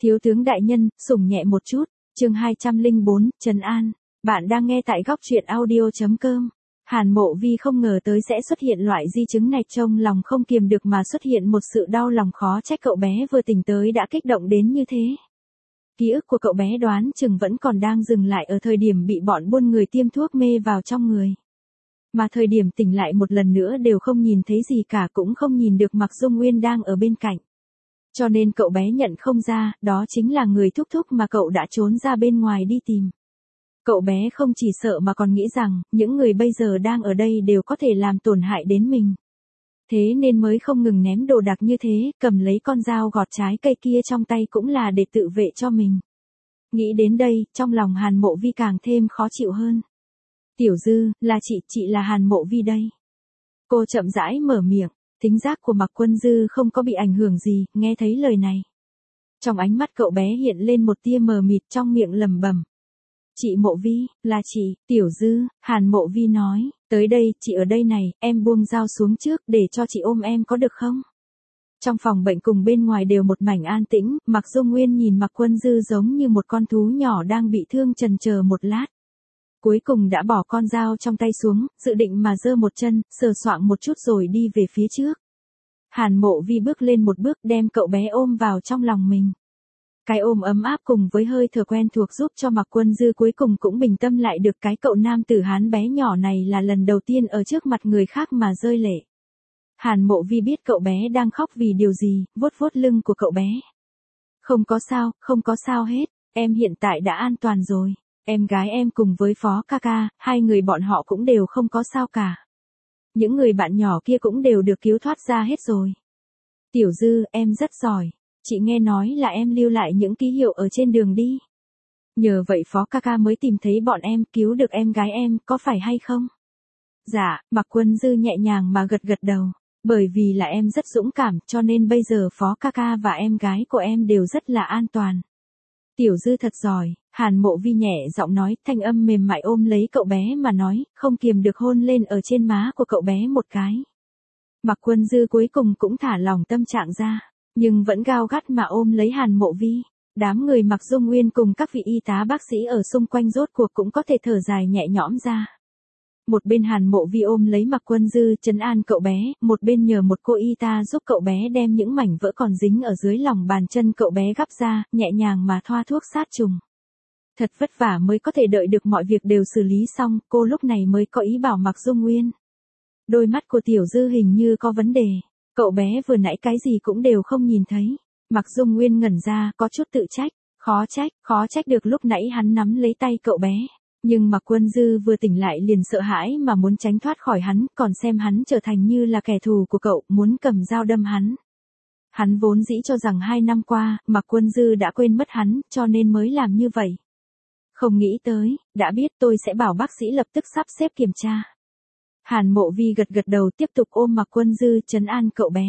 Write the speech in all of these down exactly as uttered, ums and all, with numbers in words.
Thiếu tướng đại nhân, sủng nhẹ một chút, chương hai trăm lẻ bốn, Trấn An. Bạn đang nghe tại góc truyện audio.com. Hàn Mộ Vi không ngờ tới sẽ xuất hiện loại di chứng này, trong lòng không kiềm được mà xuất hiện một sự đau lòng, khó trách cậu bé vừa tỉnh tới đã kích động đến như thế. Ký ức của cậu bé đoán chừng vẫn còn đang dừng lại ở thời điểm bị bọn buôn người tiêm thuốc mê vào trong người. Mà thời điểm tỉnh lại một lần nữa đều không nhìn thấy gì cả, cũng không nhìn được Mạc Dung Nguyên đang ở bên cạnh. Cho nên cậu bé nhận không ra, đó chính là người thúc thúc mà cậu đã trốn ra bên ngoài đi tìm. Cậu bé không chỉ sợ mà còn nghĩ rằng, những người bây giờ đang ở đây đều có thể làm tổn hại đến mình. Thế nên mới không ngừng ném đồ đạc như thế, cầm lấy con dao gọt trái cây kia trong tay cũng là để tự vệ cho mình. Nghĩ đến đây, trong lòng Hàn Mộ Vi càng thêm khó chịu hơn. Tiểu Dư, là chị, chị là Hàn Mộ Vi đây. Cô chậm rãi mở miệng, tính giác của Mạc Quân Dư không có bị ảnh hưởng gì, nghe thấy lời này. Trong ánh mắt cậu bé hiện lên một tia mờ mịt, trong miệng lẩm bẩm. Chị Mộ Vi, là chị, Tiểu Dư, Hàn Mộ Vi nói, tới đây, chị ở đây này, em buông dao xuống trước để cho chị ôm em có được không? Trong phòng bệnh cùng bên ngoài đều một mảnh an tĩnh, Mạc Dung Nguyên nhìn Mạc Quân Dư giống như một con thú nhỏ đang bị thương, chần chờ một lát. Cuối cùng đã bỏ con dao trong tay xuống, dự định mà giơ một chân, sờ soạng một chút rồi đi về phía trước. Hàn Mộ Vi bước lên một bước, đem cậu bé ôm vào trong lòng mình. Cái ôm ấm áp cùng với hơi thở quen thuộc giúp cho Mạc Quân Dư cuối cùng cũng bình tâm lại được, cái cậu nam tử Hán bé nhỏ này là lần đầu tiên ở trước mặt người khác mà rơi lệ. Hàn Mộ Vi biết cậu bé đang khóc vì điều gì, vuốt vuốt lưng của cậu bé. Không có sao, không có sao hết, em hiện tại đã an toàn rồi. Em gái em cùng với Phó ca ca, hai người bọn họ cũng đều không có sao cả. Những người bạn nhỏ kia cũng đều được cứu thoát ra hết rồi. Tiểu Dư, em rất giỏi. Chị nghe nói là em lưu lại những ký hiệu ở trên đường đi. Nhờ vậy Phó ca ca mới tìm thấy bọn em, cứu được em gái em, có phải hay không? Dạ, Mạc Quân Dư nhẹ nhàng mà gật gật đầu. Bởi vì là em rất dũng cảm, cho nên bây giờ Phó ca ca và em gái của em đều rất là an toàn. Tiểu Dư thật giỏi, Hàn Mộ Vi nhẹ giọng nói, thanh âm mềm mại ôm lấy cậu bé mà nói, không kiềm được hôn lên ở trên má của cậu bé một cái. Mạc Quân Dư cuối cùng cũng thả lòng tâm trạng ra, nhưng vẫn gao gắt mà ôm lấy Hàn Mộ Vi. Đám người Mạc Dung Nguyên cùng các vị y tá bác sĩ ở xung quanh rốt cuộc cũng có thể thở dài nhẹ nhõm ra. Một bên Hàn Mộ Vi ôm lấy Mạc Quân Dư trấn an cậu bé, một bên nhờ một cô y tá giúp cậu bé đem những mảnh vỡ còn dính ở dưới lòng bàn chân cậu bé gắp ra, nhẹ nhàng mà thoa thuốc sát trùng. Thật vất vả mới có thể đợi được mọi việc đều xử lý xong, cô lúc này mới có ý bảo Mạc Dung Nguyên. Đôi mắt của Tiểu Dư hình như có vấn đề, cậu bé vừa nãy cái gì cũng đều không nhìn thấy. Mạc Dung Nguyên ngẩn ra, có chút tự trách, khó trách, khó trách được lúc nãy hắn nắm lấy tay cậu bé. Nhưng Mạc Quân Dư vừa tỉnh lại liền sợ hãi mà muốn tránh thoát khỏi hắn, còn xem hắn trở thành như là kẻ thù của cậu, muốn cầm dao đâm hắn. Hắn vốn dĩ cho rằng hai năm qua, Mạc Quân Dư đã quên mất hắn, cho nên mới làm như vậy. Không nghĩ tới, đã biết tôi sẽ bảo bác sĩ lập tức sắp xếp kiểm tra. Hàn Mộ Vi gật gật đầu tiếp tục ôm Mạc Quân Dư trấn an cậu bé.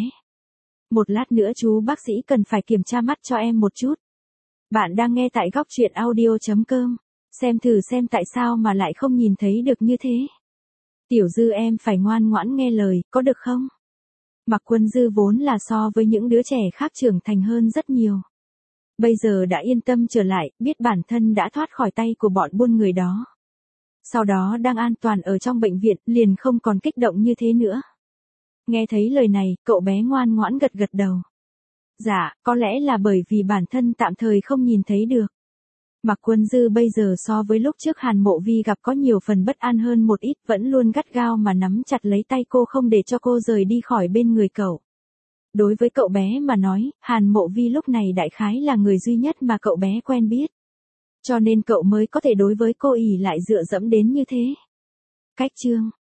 Một lát nữa chú bác sĩ cần phải kiểm tra mắt cho em một chút. Bạn đang nghe tại góc truyện audio.com. Xem thử xem tại sao mà lại không nhìn thấy được như thế. Tiểu Dư em phải ngoan ngoãn nghe lời, có được không? Mạc Quân Dư vốn là so với những đứa trẻ khác trưởng thành hơn rất nhiều. Bây giờ đã yên tâm trở lại, biết bản thân đã thoát khỏi tay của bọn buôn người đó. Sau đó đang an toàn ở trong bệnh viện, liền không còn kích động như thế nữa. Nghe thấy lời này, cậu bé ngoan ngoãn gật gật đầu. Dạ, có lẽ là bởi vì bản thân tạm thời không nhìn thấy được. Mạc Quân Dư bây giờ so với lúc trước Hàn Mộ Vi gặp có nhiều phần bất an hơn một ít, vẫn luôn gắt gao mà nắm chặt lấy tay cô không để cho cô rời đi khỏi bên người cậu. Đối với cậu bé mà nói, Hàn Mộ Vi lúc này đại khái là người duy nhất mà cậu bé quen biết. Cho nên cậu mới có thể đối với cô ỷ lại dựa dẫm đến như thế. Cách chương